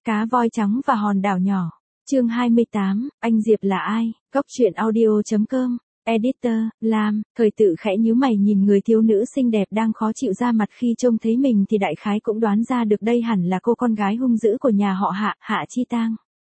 Cá voi trắng và hòn đảo nhỏ. Chương 28, anh Diệp là ai? Cóc truyện audio.com. Editor, Lam, Thời Tự khẽ nhíu mày nhìn người thiếu nữ xinh đẹp đang khó chịu ra mặt khi trông thấy mình thì đại khái cũng đoán ra được đây hẳn là cô con gái hung dữ của nhà họ Hạ, Hạ Chi Tang.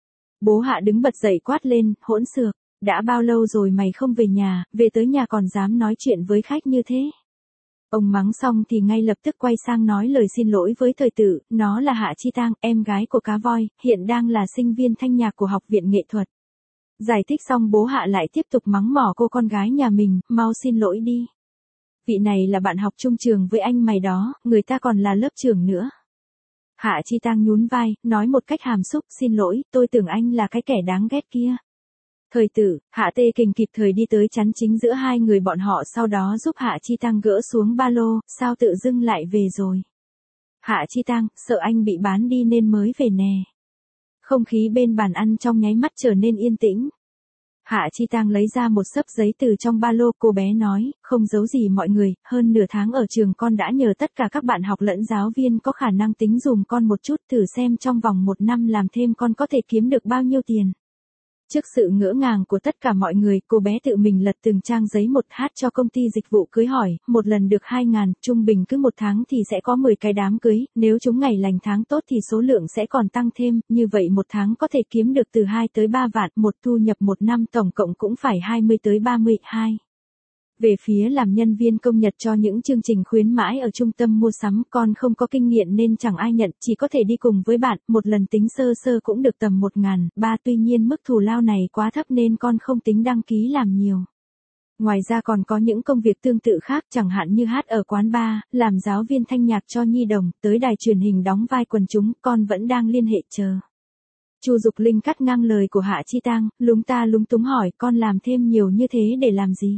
Bố Hạ đứng bật dậy quát lên, hỗn xược, đã bao lâu rồi mày không về nhà, về tới nhà còn dám nói chuyện với khách như thế. Ông mắng xong thì ngay lập tức quay sang nói lời xin lỗi với Thời Tự, nó là Hạ Chi Tang, em gái của cá voi, hiện đang là sinh viên thanh nhạc của học viện nghệ thuật. Giải thích xong bố Hạ lại tiếp tục mắng mỏ cô con gái nhà mình, mau xin lỗi đi. Vị này là bạn học chung trường với anh mày đó, người ta còn là lớp trưởng nữa. Hạ Chi Tang nhún vai, nói một cách hàm xúc, xin lỗi, tôi tưởng anh là cái kẻ đáng ghét kia. Thời Tự, Hạ Tê Kình kịp thời đi tới chắn chính giữa hai người bọn họ, sau đó giúp Hạ Chi Tang gỡ xuống ba lô, sao tự dưng lại về rồi. Hạ Chi Tang, sợ anh bị bán đi nên mới về nè. Không khí bên bàn ăn trong nháy mắt trở nên yên tĩnh. Hạ Chi Tang lấy ra một xấp giấy từ trong ba lô, cô bé nói, không giấu gì mọi người, hơn nửa tháng ở trường con đã nhờ tất cả các bạn học lẫn giáo viên có khả năng tính dùm con một chút, thử xem trong vòng 1 năm làm thêm con có thể kiếm được bao nhiêu tiền. Trước sự ngỡ ngàng của tất cả mọi người, cô bé tự mình lật từng trang giấy một hát cho công ty dịch vụ cưới hỏi, một lần được 2.000, trung bình cứ 1 tháng thì sẽ có 10 cái đám cưới, nếu chúng ngày lành tháng tốt thì số lượng sẽ còn tăng thêm, như vậy 1 tháng có thể kiếm được từ 2 tới 3 vạn, một thu nhập 1 năm tổng cộng cũng phải 20 tới 32. Về phía làm nhân viên công nhật cho những chương trình khuyến mãi ở trung tâm mua sắm, con không có kinh nghiệm nên chẳng ai nhận, chỉ có thể đi cùng với bạn, một lần tính sơ sơ cũng được tầm 1.300, tuy nhiên mức thù lao này quá thấp nên con không tính đăng ký làm nhiều. Ngoài ra còn có những công việc tương tự khác, chẳng hạn như hát ở quán bar, làm giáo viên thanh nhạc cho nhi đồng, tới đài truyền hình đóng vai quần chúng, con vẫn đang liên hệ chờ. Chu Dục Linh cắt ngang lời của Hạ Chi Tang, lúng túng hỏi, con làm thêm nhiều như thế để làm gì?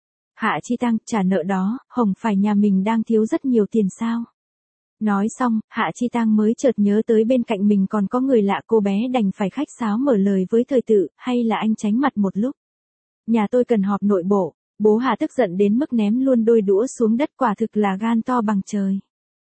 Hạ Chi Tang, trả nợ đó, không phải nhà mình đang thiếu rất nhiều tiền sao? Nói xong, Hạ Chi Tang mới chợt nhớ tới bên cạnh mình còn có người lạ, cô bé đành phải khách sáo mở lời với Thời Tự, hay là anh tránh mặt một lúc. Nhà tôi cần họp nội bộ, bố Hạ tức giận đến mức ném luôn đôi đũa xuống đất, quả thực là gan to bằng trời.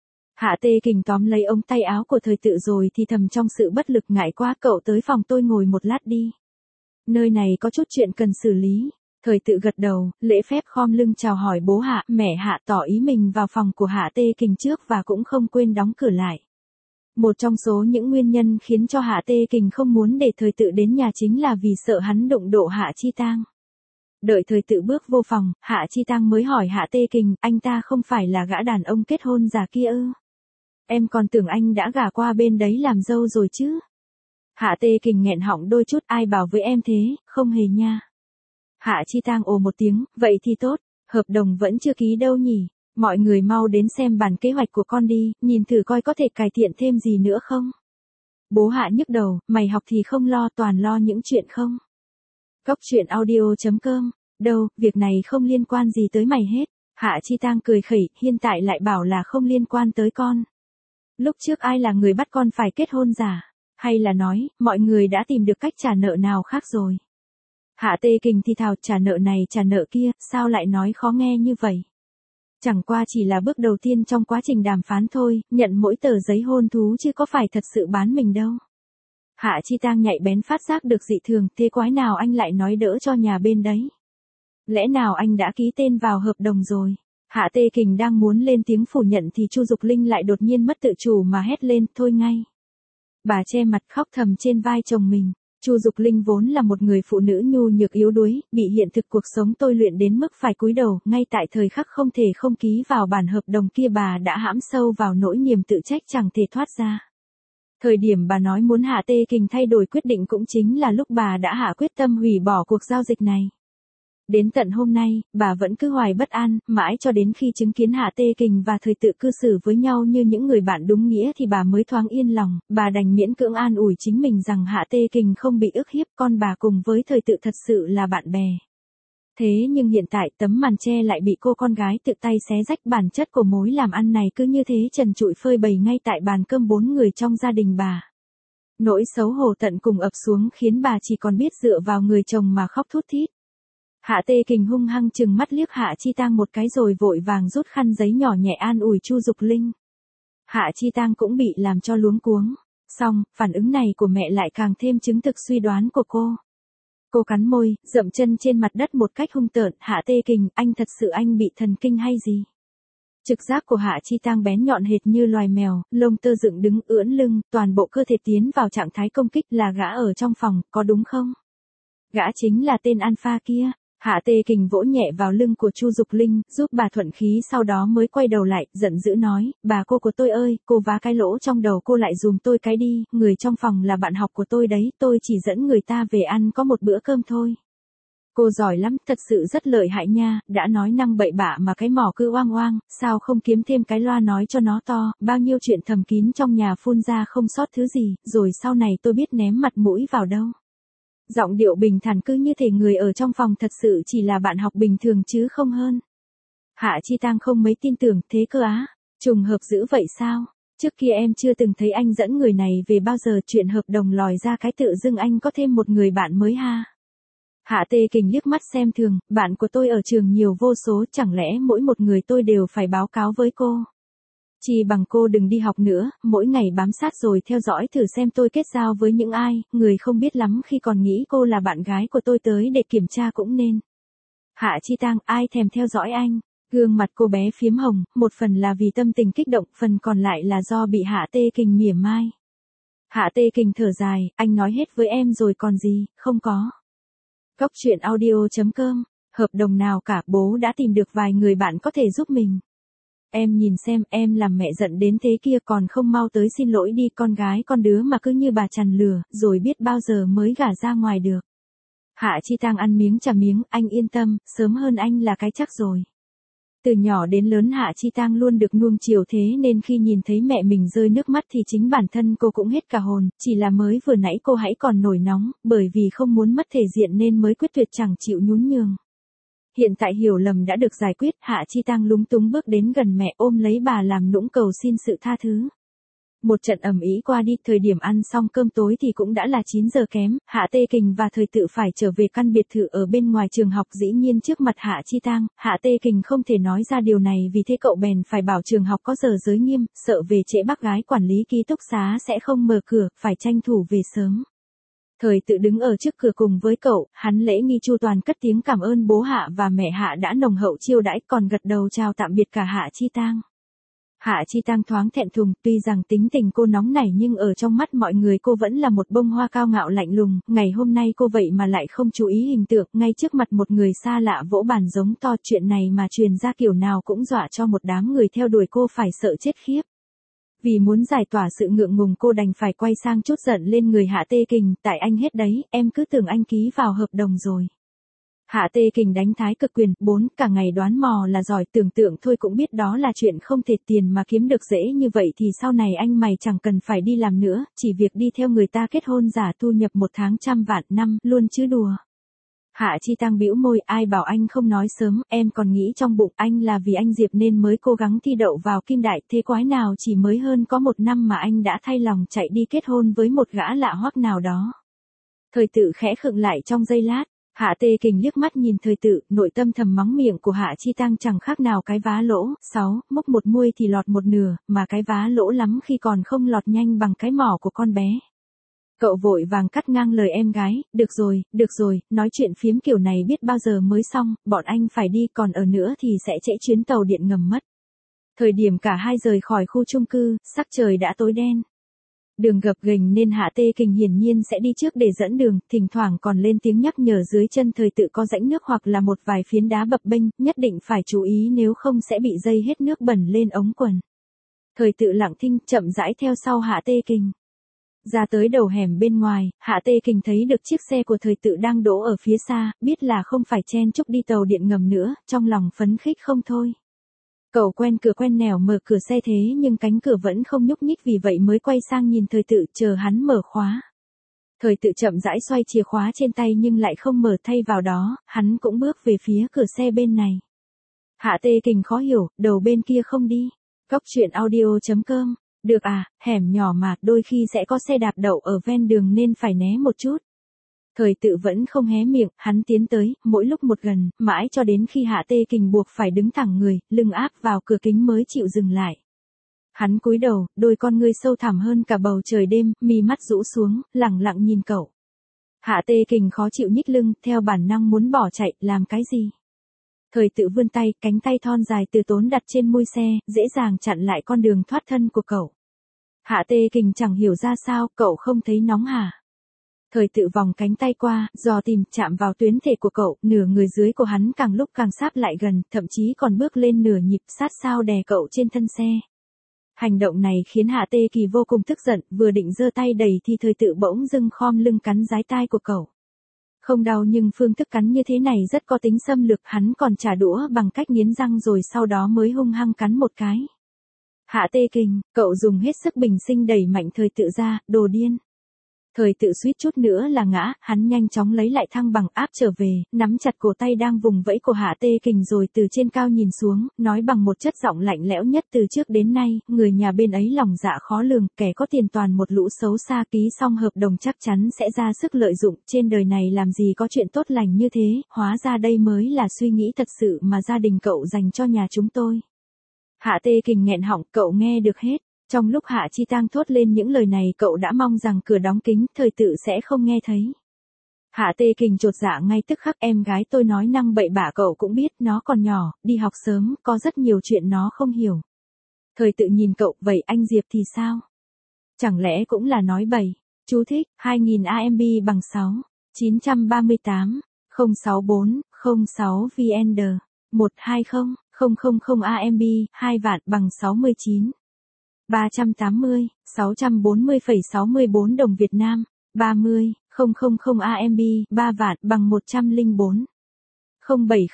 Hạ Tê Kình tóm lấy ống tay áo của Thời Tự rồi thì thầm trong sự bất lực, ngại quá, cậu tới phòng tôi ngồi một lát đi. Nơi này có chút chuyện cần xử lý. Thời Tự gật đầu, lễ phép khom lưng chào hỏi bố Hạ, mẹ Hạ, tỏ ý mình vào phòng của Hạ Tê Kình trước và cũng không quên đóng cửa lại. Một trong số những nguyên nhân khiến cho Hạ Tê Kình không muốn để Thời Tự đến nhà chính là vì sợ hắn đụng độ Hạ Chi Tang. Đợi Thời Tự bước vô phòng, Hạ Chi Tang mới hỏi Hạ Tê Kình, anh ta không phải là gã đàn ông kết hôn già kia ư? Em còn tưởng anh đã gả qua bên đấy làm dâu rồi chứ. Hạ Tê Kình nghẹn họng đôi chút, ai bảo với em thế, không hề nha. Hạ Chi Tang ồ một tiếng, vậy thì tốt, hợp đồng vẫn chưa ký đâu nhỉ, mọi người mau đến xem bản kế hoạch của con đi, nhìn thử coi có thể cải thiện thêm gì nữa không. Bố Hạ nhức đầu, mày học thì không lo, toàn lo những chuyện không. Cóc truyện audio.com, đâu, việc này không liên quan gì tới mày hết. Hạ Chi Tang cười khẩy, hiện tại lại bảo là không liên quan tới con. Lúc trước ai là người bắt con phải kết hôn giả, hay là nói, mọi người đã tìm được cách trả nợ nào khác rồi. Hạ Tê Kình thì thào, trả nợ này trả nợ kia, sao lại nói khó nghe như vậy? Chẳng qua chỉ là bước đầu tiên trong quá trình đàm phán thôi, nhận mỗi tờ giấy hôn thú chứ có phải thật sự bán mình đâu. Hạ Chi Tang nhạy bén phát giác được dị thường, thế quái nào anh lại nói đỡ cho nhà bên đấy? Lẽ nào anh đã ký tên vào hợp đồng rồi? Hạ Tê Kình đang muốn lên tiếng phủ nhận thì Chu Dục Linh lại đột nhiên mất tự chủ mà hét lên, thôi ngay. Bà che mặt khóc thầm trên vai chồng mình. Chu Dục Linh vốn là một người phụ nữ nhu nhược yếu đuối, bị hiện thực cuộc sống tôi luyện đến mức phải cúi đầu, ngay tại thời khắc không thể không ký vào bản hợp đồng kia bà đã hãm sâu vào nỗi niềm tự trách chẳng thể thoát ra. Thời điểm bà nói muốn Hạ Tê Kình thay đổi quyết định cũng chính là lúc bà đã hạ quyết tâm hủy bỏ cuộc giao dịch này. Đến tận hôm nay, bà vẫn cứ hoài bất an, mãi cho đến khi chứng kiến Hạ Tê Kình và Thời Tự cư xử với nhau như những người bạn đúng nghĩa thì bà mới thoáng yên lòng, bà đành miễn cưỡng an ủi chính mình rằng Hạ Tê Kình không bị ức hiếp, con bà cùng với Thời Tự thật sự là bạn bè. Thế nhưng hiện tại tấm màn che lại bị cô con gái tự tay xé rách, bản chất của mối làm ăn này cứ như thế trần trụi phơi bày ngay tại bàn cơm 4 người trong gia đình bà. Nỗi xấu hổ tận cùng ập xuống khiến bà chỉ còn biết dựa vào người chồng mà khóc thút thít. Hạ Tê Kình hung hăng chừng mắt liếc Hạ Chi Tang một cái rồi vội vàng rút khăn giấy nhỏ nhẹ an ủi Chu Dục Linh. Hạ Chi Tang cũng bị làm cho luống cuống. Xong, phản ứng này của mẹ lại càng thêm chứng thực suy đoán của cô. Cô cắn môi, dậm chân trên mặt đất một cách hung tợn, Hạ Tê Kình, anh thật sự anh bị thần kinh hay gì? Trực giác của Hạ Chi Tang bén nhọn hệt như loài mèo, lông tơ dựng đứng ưỡn lưng, toàn bộ cơ thể tiến vào trạng thái công kích, là gã ở trong phòng, có đúng không? Gã chính là tên alpha kia. Hạ Tê Kình vỗ nhẹ vào lưng của Chu Dục Linh, giúp bà thuận khí, sau đó mới quay đầu lại, giận dữ nói, bà cô của tôi ơi, cô vá cái lỗ trong đầu cô lại dùm tôi cái đi, người trong phòng là bạn học của tôi đấy, tôi chỉ dẫn người ta về ăn có một bữa cơm thôi. Cô giỏi lắm, thật sự rất lợi hại nha, đã nói năng bậy bạ mà cái mỏ cứ oang oang, sao không kiếm thêm cái loa nói cho nó to, bao nhiêu chuyện thầm kín trong nhà phun ra không sót thứ gì, rồi sau này tôi biết ném mặt mũi vào đâu. Giọng điệu bình thản cứ như thể người ở trong phòng thật sự chỉ là bạn học bình thường chứ không hơn. Hạ Chi Tang không mấy tin tưởng, thế cơ á, trùng hợp dữ vậy sao? Trước kia em chưa từng thấy anh dẫn người này về bao giờ, chuyện hợp đồng lòi ra cái tự dưng anh có thêm một người bạn mới ha. Hạ Tê Kình liếc mắt xem thường, bạn của tôi ở trường nhiều vô số, chẳng lẽ mỗi một người tôi đều phải báo cáo với cô? Chỉ bằng cô đừng đi học nữa, mỗi ngày bám sát rồi theo dõi thử xem tôi kết giao với những ai, người không biết lắm khi còn nghĩ cô là bạn gái của tôi tới để kiểm tra cũng nên. Hạ Chi Tang, ai thèm theo dõi anh? Gương mặt cô bé phiếm hồng, một phần là vì tâm tình kích động, phần còn lại là do bị Hạ Tê Kình mỉa mai. Hạ Tê Kình thở dài, anh nói hết với em rồi còn gì, không có. Góc truyện audio.com, hợp đồng nào cả, bố đã tìm được vài người bạn có thể giúp mình. Em nhìn xem, em làm mẹ giận đến thế kia còn không mau tới xin lỗi đi, con gái con đứa mà cứ như bà chằn lừa, rồi biết bao giờ mới gả ra ngoài được. Hạ Chi Tang ăn miếng trả miếng, anh yên tâm, sớm hơn anh là cái chắc rồi. Từ nhỏ đến lớn Hạ Chi Tang luôn được nuông chiều, thế nên khi nhìn thấy mẹ mình rơi nước mắt thì chính bản thân cô cũng hết cả hồn, chỉ là mới vừa nãy cô hãy còn nổi nóng, bởi vì không muốn mất thể diện nên mới quyết tuyệt chẳng chịu nhún nhường. Hiện tại hiểu lầm đã được giải quyết, Hạ Chi Tang lúng túng bước đến gần mẹ ôm lấy bà làm nũng cầu xin sự tha thứ. Một trận ầm ĩ qua đi, thời điểm ăn xong cơm tối thì cũng đã là 9 giờ kém, Hạ Tê Kình và Thời Tự phải trở về căn biệt thự ở bên ngoài trường học, dĩ nhiên trước mặt Hạ Chi Tang, Hạ Tê Kình không thể nói ra điều này, vì thế cậu bèn phải bảo trường học có giờ giới nghiêm, sợ về trễ bác gái quản lý ký túc xá sẽ không mở cửa, phải tranh thủ về sớm. Thời Tự đứng ở trước cửa cùng với cậu, hắn lễ nghi chu toàn cất tiếng cảm ơn bố Hạ và mẹ Hạ đã nồng hậu chiêu đãi, còn gật đầu chào tạm biệt cả Hạ Chi Tang. Hạ Chi Tang thoáng thẹn thùng, tuy rằng tính tình cô nóng nảy nhưng ở trong mắt mọi người cô vẫn là một bông hoa cao ngạo lạnh lùng, ngày hôm nay cô vậy mà lại không chú ý hình tượng, ngay trước mặt một người xa lạ vỗ bàn giống to, chuyện này mà truyền ra kiểu nào cũng dọa cho một đám người theo đuổi cô phải sợ chết khiếp. Vì muốn giải tỏa sự ngượng ngùng cô đành phải quay sang chút giận lên người Hạ Tê Kình, tại anh hết đấy, em cứ tưởng anh ký vào hợp đồng rồi. Hạ Tê Kình đánh thái cực quyền, 4, cả ngày đoán mò là giỏi, tưởng tượng thôi cũng biết đó là chuyện không thể, tiền mà kiếm được dễ như vậy thì sau này anh mày chẳng cần phải đi làm nữa, chỉ việc đi theo người ta kết hôn giả thu nhập một tháng 100 vạn năm, luôn chứ đùa. Hạ Chi Tang bĩu môi, ai bảo anh không nói sớm, em còn nghĩ trong bụng anh là vì anh Diệp nên mới cố gắng thi đậu vào Kim Đại, thế quái nào chỉ mới hơn có 1 năm mà anh đã thay lòng chạy đi kết hôn với một gã lạ hoắc nào đó. Thời Tự khẽ khựng lại trong giây lát. Hạ Tê Kình liếc mắt nhìn Thời Tự, nội tâm thầm mắng miệng của Hạ Chi Tang chẳng khác nào cái vá lỗ, 6, múc một muôi thì lọt một nửa, mà cái vá lỗ lắm khi còn không lọt nhanh bằng cái mỏ của con bé. Cậu vội vàng cắt ngang lời em gái, được rồi, nói chuyện phiếm kiểu này biết bao giờ mới xong, bọn anh phải đi, còn ở nữa thì sẽ trễ chuyến tàu điện ngầm mất. Thời điểm cả hai rời khỏi khu chung cư, sắc trời đã tối đen. Đường gập ghềnh nên Hạ Tê Kình hiển nhiên sẽ đi trước để dẫn đường, thỉnh thoảng còn lên tiếng nhắc nhở dưới chân Thời Tự có rãnh nước hoặc là một vài phiến đá bập bênh, nhất định phải chú ý nếu không sẽ bị dây hết nước bẩn lên ống quần. Thời Tự lặng thinh, chậm rãi theo sau Hạ Tê Kình. Ra tới đầu hẻm bên ngoài, Hạ Tê Kình thấy được chiếc xe của Thời Tự đang đỗ ở phía xa, biết là không phải chen chúc đi tàu điện ngầm nữa, trong lòng phấn khích không thôi. Cậu quen cửa quen nẻo mở cửa xe thế nhưng cánh cửa vẫn không nhúc nhích, vì vậy mới quay sang nhìn Thời Tự chờ hắn mở khóa. Thời Tự chậm rãi xoay chìa khóa trên tay nhưng lại không mở, thay vào đó, hắn cũng bước về phía cửa xe bên này. Hạ Tê Kình khó hiểu, đầu bên kia không đi. Góc truyện audio.com, được à, hẻm nhỏ mà, đôi khi sẽ có xe đạp đậu ở ven đường nên phải né một chút. Thời Tự vẫn không hé miệng, hắn tiến tới, mỗi lúc một gần, mãi cho đến khi Hạ Tê Kình buộc phải đứng thẳng người, lưng áp vào cửa kính mới chịu dừng lại. Hắn cúi đầu, đôi con ngươi sâu thẳm hơn cả bầu trời đêm, mi mắt rũ xuống, lẳng lặng nhìn cậu. Hạ Tê Kình khó chịu nhích lưng, theo bản năng muốn bỏ chạy, làm cái gì? Thời Tự vươn tay, cánh tay thon dài từ tốn đặt trên mui xe, dễ dàng chặn lại con đường thoát thân của cậu. Hạ Tê Kình chẳng hiểu ra sao, cậu không thấy nóng hả? Thời Tự vòng cánh tay qua, dò tìm, chạm vào tuyến thể của cậu, nửa người dưới của hắn càng lúc càng sáp lại gần, thậm chí còn bước lên nửa nhịp sát sao đè cậu trên thân xe. Hành động này khiến Hạ Tê Kỳ vô cùng tức giận, vừa định giơ tay đẩy thì Thời Tự bỗng dưng khom lưng cắn dái tai của cậu. Không đau nhưng phương thức cắn như thế này rất có tính xâm lược, hắn còn trả đũa bằng cách nghiến răng rồi sau đó mới hung hăng cắn một cái. Hạ Tê Kình, cậu dùng hết sức bình sinh đẩy mạnh Thời Tự ra, đồ điên. Thời Tự suýt chút nữa là ngã, hắn nhanh chóng lấy lại thăng bằng áp trở về, nắm chặt cổ tay đang vùng vẫy của Hạ Tê Kình rồi từ trên cao nhìn xuống, nói bằng một chất giọng lạnh lẽo nhất từ trước đến nay, người nhà bên ấy lòng dạ khó lường, kẻ có tiền toàn một lũ xấu xa, ký xong hợp đồng chắc chắn sẽ ra sức lợi dụng, trên đời này làm gì có chuyện tốt lành như thế, hóa ra đây mới là suy nghĩ thật sự mà gia đình cậu dành cho nhà chúng tôi. Hạ Tê Kình nghẹn họng, cậu nghe được hết. Trong lúc Hạ Chi Tang thốt lên những lời này cậu đã mong rằng cửa đóng kín, Thời Tự sẽ không nghe thấy. Hạ Tê Kình chột dạ ngay tức khắc, em gái tôi nói năng bậy bạ cậu cũng biết, nó còn nhỏ, đi học sớm, có rất nhiều chuyện nó không hiểu. Thời Tự nhìn cậu, vậy anh Diệp thì sao? Chẳng lẽ cũng là nói bậy? Chú thích, 2000 AMB bằng 6, 938, 064, 06 VND, 120, 000 AMB, 2 vạn bằng 69. 380, 640,64 đồng Việt Nam, 30, 000 AMB, 3 vạn bằng 104. 070,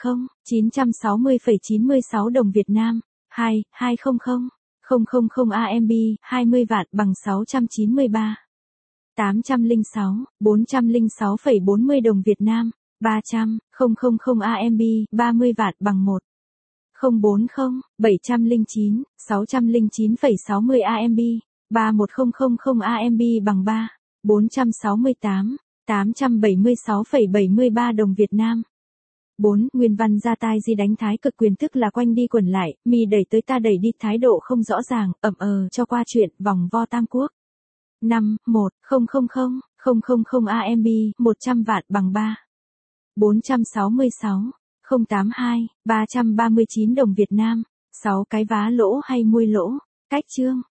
960,96 đồng Việt Nam, 200, 000 AMB, 20 vạn bằng 693. 806, 406,40 đồng Việt Nam, 300, 000 AMB, 30 vạn bằng 1. 040, 709, 609,60 AMB, 31000 AMB bằng 3, 468, 876,73 đồng Việt Nam. 4. Nguyên văn ra tai di đánh thái cực quyền tức là quanh đi quẩn lại, mi đẩy tới ta đẩy đi, thái độ không rõ ràng, cho qua chuyện, vòng vo tam quốc. 5. 1, 000, 000 AMB, 100 vạn bằng 3. 466. 082, 339 đồng Việt Nam, 6 cái vá lỗ hay mui lỗ, cách chương.